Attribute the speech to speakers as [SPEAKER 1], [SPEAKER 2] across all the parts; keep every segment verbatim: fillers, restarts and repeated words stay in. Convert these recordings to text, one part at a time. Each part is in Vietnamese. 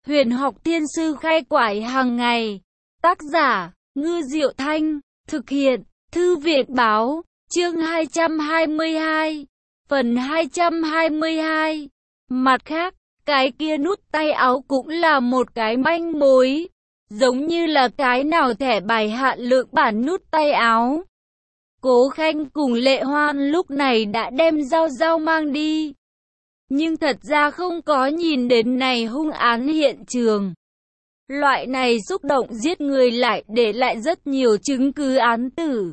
[SPEAKER 1] Huyền học thiên sư khai quải hàng ngày. Tác giả, Ngư Diệu Thanh. Thực hiện, Thư viện Báo. Chương hai trăm hai mươi hai. Phần hai trăm hai mươi hai. Mặt khác, cái kia nút tay áo cũng là một cái manh mối. Giống như là cái nào thẻ bài hạn lượng bản nút tay áo. Cố Khanh cùng Lệ Hoan lúc này đã đem Giao Giao mang đi. Nhưng thật ra không có nhìn đến này hung án hiện trường. Loại này xúc động giết người lại để lại rất nhiều chứng cứ án tử.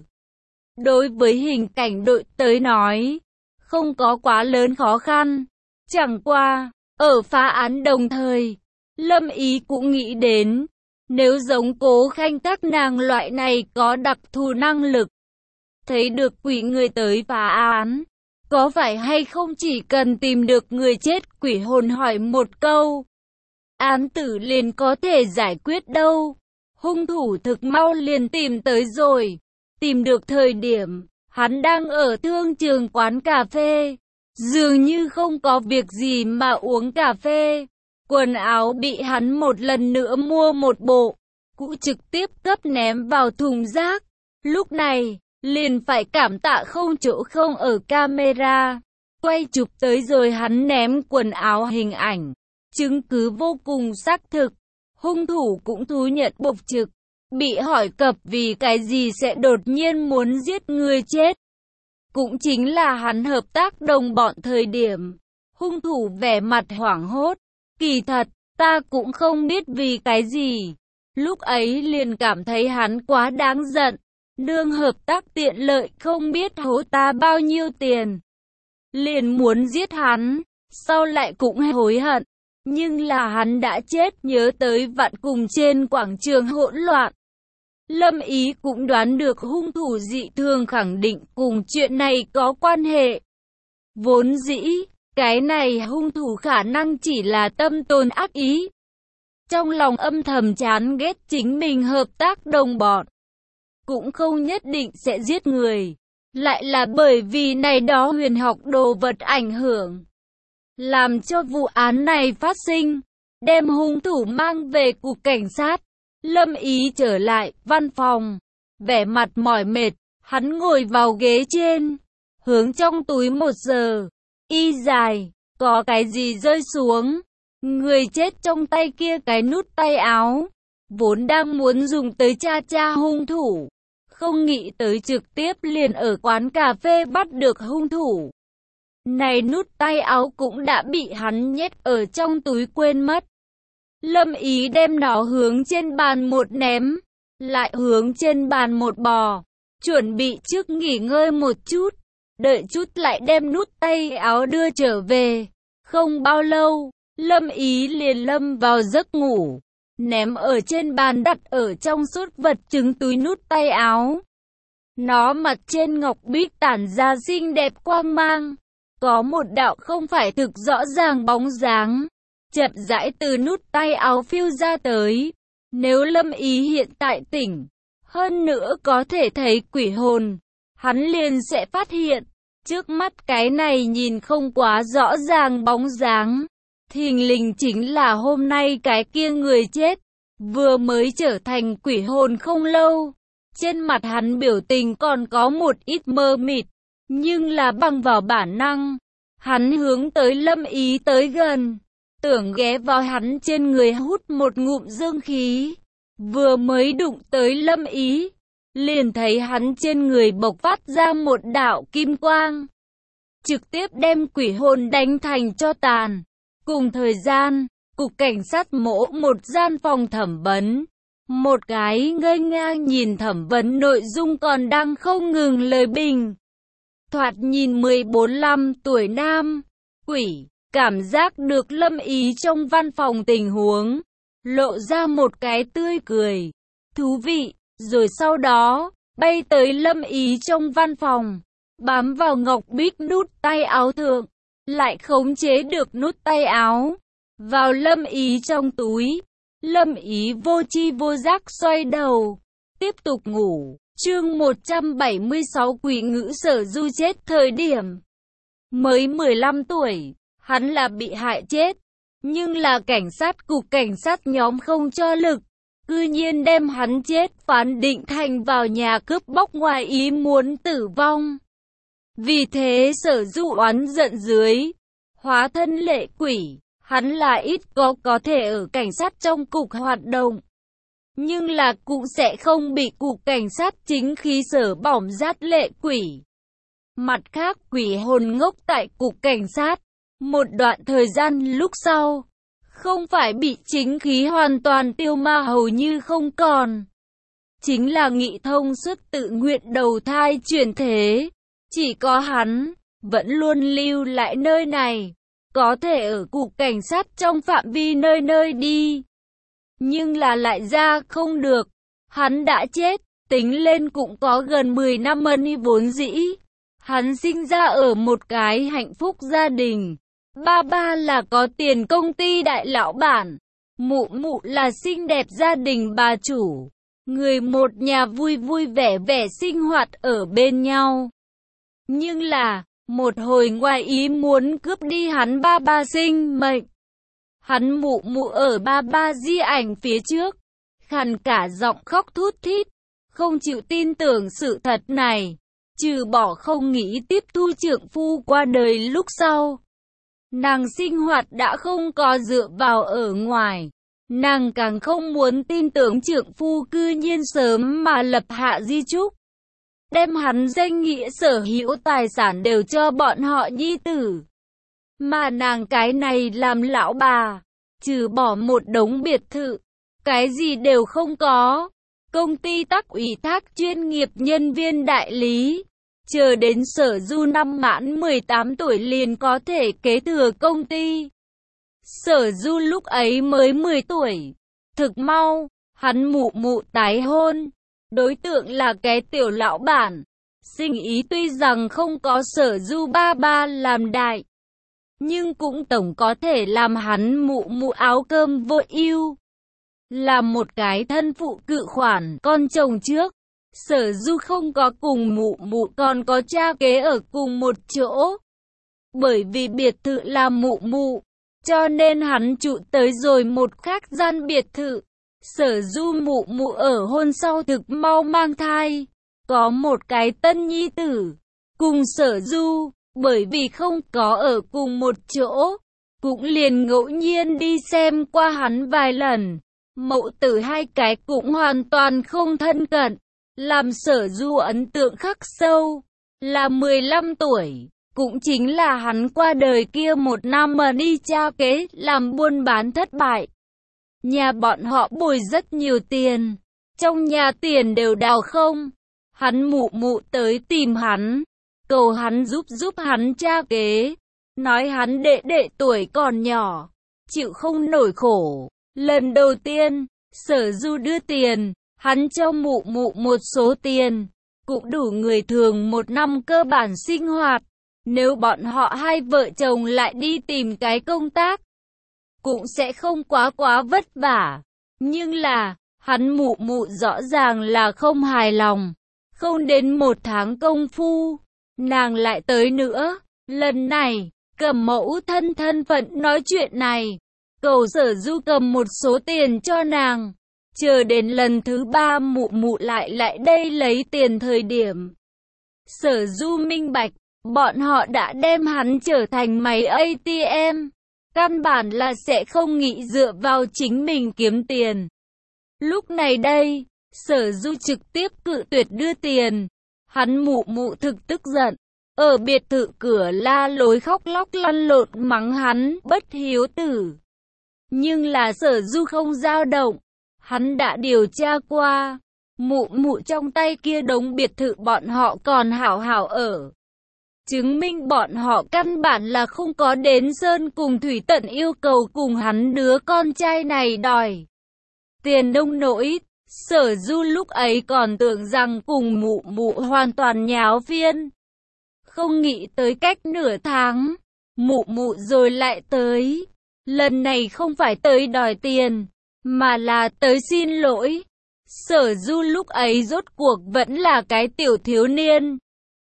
[SPEAKER 1] Đối với hình cảnh đội tới nói, không có quá lớn khó khăn. Chẳng qua, ở phá án đồng thời, Lâm Ý cũng nghĩ đến, nếu giống Cố Khanh các nàng loại này có đặc thù năng lực, thấy được quỷ người tới phá án, có phải hay không chỉ cần tìm được người chết quỷ hồn hỏi một câu, án tử liền có thể giải quyết đâu. Hung thủ thực mau liền tìm tới rồi. Tìm được thời điểm, hắn đang ở thương trường quán cà phê. Dường như không có việc gì mà uống cà phê. Quần áo bị hắn một lần nữa mua một bộ, cũ trực tiếp cấp ném vào thùng rác. Lúc này, liền phải cảm tạ không chỗ không ở camera. Quay chụp tới rồi hắn ném quần áo hình ảnh. Chứng cứ vô cùng xác thực. Hung thủ cũng thú nhận bộc trực. Bị hỏi cập vì cái gì sẽ đột nhiên muốn giết người chết. Cũng chính là hắn hợp tác đồng bọn thời điểm. Hung thủ vẻ mặt hoảng hốt. Kỳ thật, ta cũng không biết vì cái gì. Lúc ấy liền cảm thấy hắn quá đáng giận. Đương hợp tác tiện lợi không biết hố ta bao nhiêu tiền. Liền muốn giết hắn. Sau lại cũng hối hận. Nhưng là hắn đã chết, nhớ tới vạn cùng trên quảng trường hỗn loạn. Lâm Ý cũng đoán được hung thủ dị thường khẳng định cùng chuyện này có quan hệ. Vốn dĩ, cái này hung thủ khả năng chỉ là tâm tồn ác ý. Trong lòng âm thầm chán ghét chính mình hợp tác đồng bọn. Cũng không nhất định sẽ giết người. Lại là bởi vì này đó huyền học đồ vật ảnh hưởng. Làm cho vụ án này phát sinh. Đem hung thủ mang về cục cảnh sát. Lâm Ý trở lại văn phòng, vẻ mặt mỏi mệt, hắn ngồi vào ghế trên, hướng trong túi một giờ, y dài, có cái gì rơi xuống, người chết trong tay kia cái nút tay áo, vốn đang muốn dùng tới cha cha hung thủ, không nghĩ tới trực tiếp liền ở quán cà phê bắt được hung thủ. Này nút tay áo cũng đã bị hắn nhét ở trong túi quên mất. Lâm Ý đem nó hướng trên bàn một ném, lại hướng trên bàn một bò, chuẩn bị trước nghỉ ngơi một chút, đợi chút lại đem nút tay áo đưa trở về. Không bao lâu, Lâm Ý liền lâm vào giấc ngủ, ném ở trên bàn đặt ở trong suốt vật chứng túi nút tay áo. Nó mặt trên ngọc bích tản ra xinh đẹp quang mang, có một đạo không phải thực rõ ràng bóng dáng. Chậm rãi từ nút tay áo phiêu ra tới. Nếu Lâm Ý hiện tại tỉnh, hơn nữa có thể thấy quỷ hồn, hắn liền sẽ phát hiện, trước mắt cái này nhìn không quá rõ ràng bóng dáng, thình lình chính là hôm nay cái kia người chết, vừa mới trở thành quỷ hồn không lâu. Trên mặt hắn biểu tình còn có một ít mơ mịt, nhưng là bằng vào bản năng, hắn hướng tới Lâm Ý tới gần. Tưởng ghé vào hắn trên người hút một ngụm dương khí. Vừa mới đụng tới Lâm Ý, liền thấy hắn trên người bộc phát ra một đạo kim quang. Trực tiếp đem quỷ hồn đánh thành cho tàn. Cùng thời gian, cục cảnh sát mỗ một gian phòng thẩm vấn. Một cái ngây ngang nhìn thẩm vấn nội dung còn đang không ngừng lời bình. Thoạt nhìn mười bốn lăm tuổi nam, quỷ. Cảm giác được Lâm Ý trong văn phòng tình huống, lộ ra một cái tươi cười, thú vị, rồi sau đó, bay tới Lâm Ý trong văn phòng, bám vào ngọc bích nút tay áo thượng, lại khống chế được nút tay áo, vào Lâm Ý trong túi. Lâm Ý vô tri vô giác xoay đầu, tiếp tục ngủ. Chương một trăm bảy mươi sáu Quỷ ngữ sở du chết thời điểm mới mười lăm tuổi. Hắn là bị hại chết, Nhưng là cảnh sát cục cảnh sát nhóm không cho lực, cư nhiên đem hắn chết. Phán Định Thành vào nhà cướp bóc ngoài ý muốn tử vong. Vì thế Sở Du oán giận dưới, hóa thân lệ quỷ. Hắn là ít có có thể ở cảnh sát trong cục hoạt động, nhưng là cũng sẽ không bị cục cảnh sát chính khí sở bỏng rát lệ quỷ. Mặt khác, quỷ hồn ngốc tại cục cảnh sát một đoạn thời gian lúc sau, không phải bị chính khí hoàn toàn tiêu ma hầu như không còn, chính là nghị thông suốt tự nguyện đầu thai chuyển thế. Chỉ có hắn vẫn luôn lưu lại nơi này, có thể ở cục cảnh sát trong phạm vi nơi nơi đi, nhưng là lại ra không được. Hắn đã chết, tính lên cũng có gần mười năm ân y vốn dĩ. Hắn sinh ra ở một cái hạnh phúc gia đình. Ba ba là có tiền công ty đại lão bản, mụ mụ là xinh đẹp gia đình bà chủ. Người một nhà vui vui vẻ vẻ sinh hoạt ở bên nhau. Nhưng là, một hồi ngoài ý muốn cướp đi hắn ba ba sinh mệnh. Hắn mụ mụ ở ba ba di ảnh phía trước, khàn cả giọng khóc thút thít, không chịu tin tưởng sự thật này, trừ bỏ không nghĩ tiếp thu trượng phu qua đời lúc sau. Nàng sinh hoạt đã không có dựa vào ở ngoài, nàng càng không muốn tin tưởng trượng phu cư nhiên sớm mà lập hạ di chúc, đem hắn danh nghĩa sở hữu tài sản đều cho bọn họ nhi tử. Mà nàng cái này làm lão bà, trừ bỏ một đống biệt thự, cái gì đều không có. Công ty tắc ủy thác chuyên nghiệp nhân viên đại lý, chờ đến Sở Du năm mãn mười tám tuổi liền có thể kế thừa công ty. Sở Du lúc ấy mới mười tuổi, thực mau, hắn mụ mụ tái hôn, đối tượng là cái tiểu lão bản. Sinh ý tuy rằng không có Sở Du ba ba làm đại, nhưng cũng tổng có thể làm hắn mụ mụ áo cơm vô ưu. Là một cái thân phụ cự khoản con chồng trước, Sở Du không có cùng mụ mụ còn có cha kế ở cùng một chỗ. Bởi vì biệt thự là mụ mụ, cho nên hắn trụ tới rồi một khác gian biệt thự. Sở Du mụ mụ ở hôn sau thực mau mang thai, có một cái tân nhi tử. Cùng Sở Du, bởi vì không có ở cùng một chỗ, cũng liền ngẫu nhiên đi xem qua hắn vài lần. Mẫu tử hai cái cũng hoàn toàn không thân cận, làm Sở Du ấn tượng khắc sâu. Là mười lăm tuổi, cũng chính là hắn qua đời kia một năm mà đi cha kế làm buôn bán thất bại. Nhà bọn họ bồi rất nhiều tiền, trong nhà tiền đều đào không. Hắn mụ mụ tới tìm hắn, cầu hắn giúp giúp hắn cha kế, nói hắn đệ đệ tuổi còn nhỏ, chịu không nổi khổ. Lần đầu tiên, Sở Du đưa tiền, hắn cho mụ mụ một số tiền, cũng đủ người thường một năm cơ bản sinh hoạt. Nếu bọn họ hai vợ chồng lại đi tìm cái công tác, cũng sẽ không quá quá vất vả. Nhưng là, hắn mụ mụ rõ ràng là không hài lòng. Không đến một tháng công phu, nàng lại tới nữa. Lần này, cầm mẫu thân thân phận nói chuyện này, cầu Sở Du cầm một số tiền cho nàng. Chờ đến lần thứ ba mụ mụ lại lại đây lấy tiền thời điểm, Sở Du minh bạch, bọn họ đã đem hắn trở thành máy a tê em, căn bản là sẽ không nghĩ dựa vào chính mình kiếm tiền. Lúc này đây, Sở Du trực tiếp cự tuyệt đưa tiền, hắn mụ mụ thực tức giận, ở biệt thự cửa la lối khóc lóc lăn lộn mắng hắn bất hiếu tử. Nhưng là Sở Du không dao động, hắn đã điều tra qua, mụ mụ trong tay kia đống biệt thự bọn họ còn hảo hảo ở. Chứng minh bọn họ căn bản là không có đến sơn cùng thủy tận yêu cầu cùng hắn đứa con trai này đòi tiền nông nỗi. Sở Du lúc ấy còn tưởng rằng cùng mụ mụ hoàn toàn nháo phiên. Không nghĩ tới cách nửa tháng, mụ mụ rồi lại tới. Lần này không phải tới đòi tiền, mà là tới xin lỗi. Sở Du lúc ấy rốt cuộc vẫn là cái tiểu thiếu niên.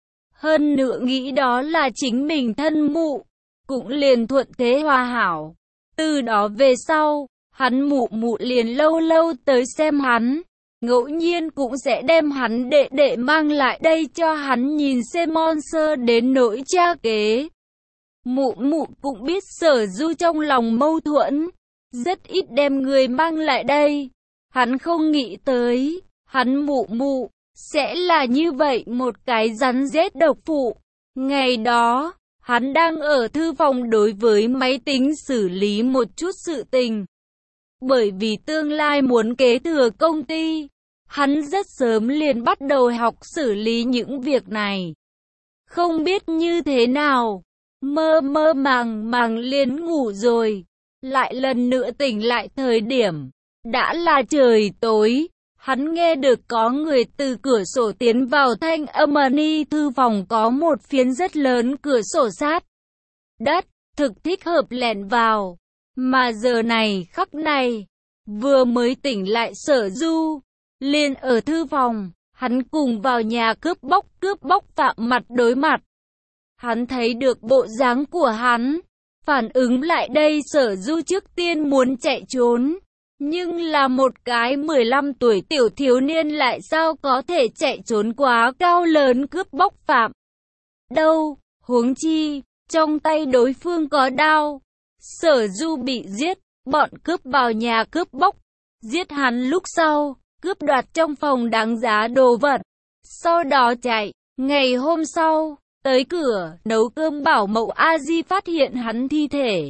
[SPEAKER 1] Hơn nữa nghĩ đó là chính mình thân mụ, cũng liền thuận thế hòa hảo. Từ đó về sau, hắn mụ mụ liền lâu lâu tới xem hắn. Ngẫu nhiên cũng sẽ đem hắn đệ đệ mang lại đây cho hắn nhìn xem monster đến nỗi cha kế. Mụ mụ cũng biết Sở Du trong lòng mâu thuẫn, rất ít đem người mang lại đây. Hắn không nghĩ tới, hắn mụ mụ sẽ là như vậy một cái rắn rết độc phụ. Ngày đó, hắn đang ở thư phòng đối với máy tính xử lý một chút sự tình. Bởi vì tương lai muốn kế thừa công ty, hắn rất sớm liền bắt đầu học xử lý những việc này. Không biết như thế nào, mơ mơ màng màng liền ngủ rồi. Lại lần nữa tỉnh lại thời điểm, đã là trời tối. Hắn nghe được có người từ cửa sổ tiến vào, thanh âm ni thư phòng có một phiến rất lớn cửa sổ sát đất, thực thích hợp lẻn vào. Mà giờ này khắc này, vừa mới tỉnh lại Sở Du, liền ở thư phòng, hắn cùng vào nhà cướp bóc, cướp bóc phạm mặt đối mặt. Hắn thấy được bộ dáng của hắn, phản ứng lại đây Sở Du trước tiên muốn chạy trốn. Nhưng là một cái mười lăm tuổi tiểu thiếu niên lại sao có thể chạy trốn quá cao lớn cướp bóc phạm. Đâu, huống chi, trong tay đối phương có đao. Sở Du bị giết, bọn cướp vào nhà cướp bóc. Giết hắn lúc sau, cướp đoạt trong phòng đáng giá đồ vật. Sau đó chạy, ngày hôm sau, tới cửa, nấu cơm bảo mẫu A Di phát hiện hắn thi thể.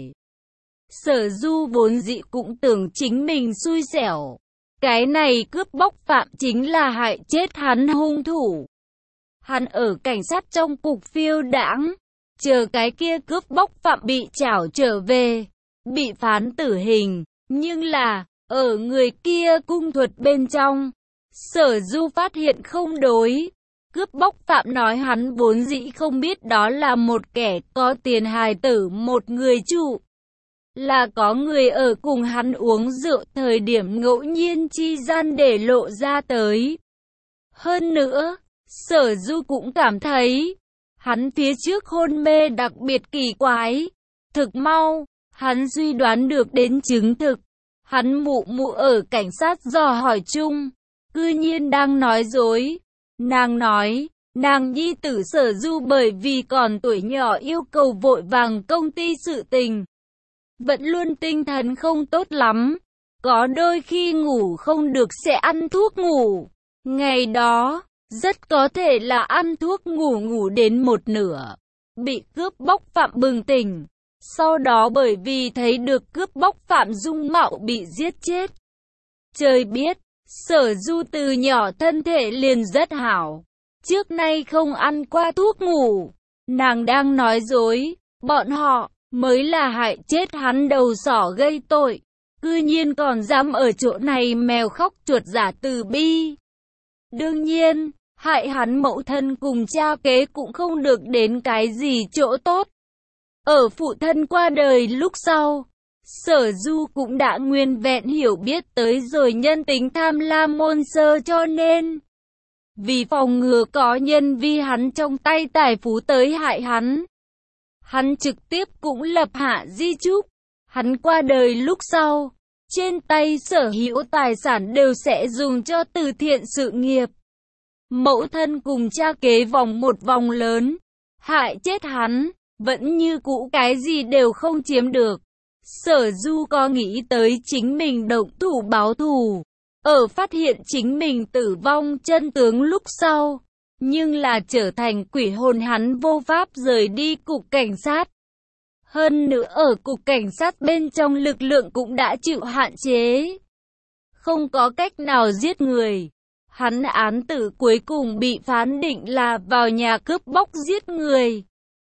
[SPEAKER 1] Sở Du vốn dĩ cũng tưởng chính mình xui xẻo. Cái này cướp bóc phạm chính là hại chết hắn hung thủ. Hắn ở cảnh sát trong cục phiêu đãng, chờ cái kia cướp bóc phạm bị trảo trở về, bị phán tử hình. Nhưng là, ở người kia cung thuật bên trong, Sở Du phát hiện không đối. Cướp bóc phạm nói hắn vốn dĩ không biết đó là một kẻ có tiền hài tử, một người trụ. Là có người ở cùng hắn uống rượu thời điểm ngẫu nhiên chi gian để lộ ra tới. Hơn nữa, Sở Du cũng cảm thấy, hắn phía trước hôn mê đặc biệt kỳ quái. Thực mau, hắn suy đoán được đến chứng thực. Hắn mụ mụ ở cảnh sát dò hỏi chung, cư nhiên đang nói dối. Nàng nói, nàng nhi tử Sở Du bởi vì còn tuổi nhỏ yêu cầu vội vàng công ty sự tình. Vẫn luôn tinh thần không tốt lắm, có đôi khi ngủ không được sẽ ăn thuốc ngủ. Ngày đó, rất có thể là ăn thuốc ngủ ngủ đến một nửa, bị cướp bóc phạm bừng tỉnh. Sau đó bởi vì thấy được cướp bóc phạm dung mạo bị giết chết. Trời biết, Sở Du từ nhỏ thân thể liền rất hảo, trước nay không ăn qua thuốc ngủ. Nàng đang nói dối, bọn họ mới là hại chết hắn đầu sỏ gây tội, cư nhiên còn dám ở chỗ này mèo khóc chuột giả từ bi. Đương nhiên, hại hắn mẫu thân cùng cha kế cũng không được đến cái gì chỗ tốt. Ở phụ thân qua đời lúc sau, Sở Du cũng đã nguyên vẹn hiểu biết tới rồi nhân tính tham lam môn sơ, cho nên vì phòng ngừa có nhân vi hắn trong tay tài phú tới hại hắn, hắn trực tiếp cũng lập hạ di chúc. Hắn qua đời lúc sau, trên tay sở hữu tài sản đều sẽ dùng cho từ thiện sự nghiệp. Mẫu thân cùng cha kế vòng một vòng lớn, hại chết hắn, vẫn như cũ cái gì đều không chiếm được. Sở Du có nghĩ tới chính mình động thủ báo thù, ở phát hiện chính mình tử vong chân tướng lúc sau, nhưng là trở thành quỷ hồn, hắn vô pháp rời đi cục cảnh sát. Hơn nữa ở cục cảnh sát bên trong lực lượng cũng đã chịu hạn chế, không có cách nào giết người. Hắn án tử cuối cùng bị phán định là vào nhà cướp bóc giết người.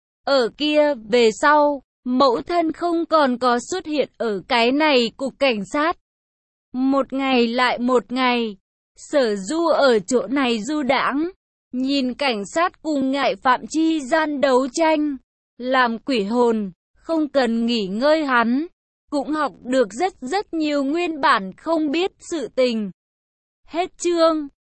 [SPEAKER 1] Ở kia về sau, mẫu thân không còn có xuất hiện ở cái này cục cảnh sát. Một ngày lại một ngày, Sở Du ở chỗ này du đãng, nhìn cảnh sát cùng ngại phạm chi gian đấu tranh. Làm quỷ hồn, không cần nghỉ ngơi, hắn cũng học được rất rất nhiều nguyên bản không biết sự tình. Hết chương.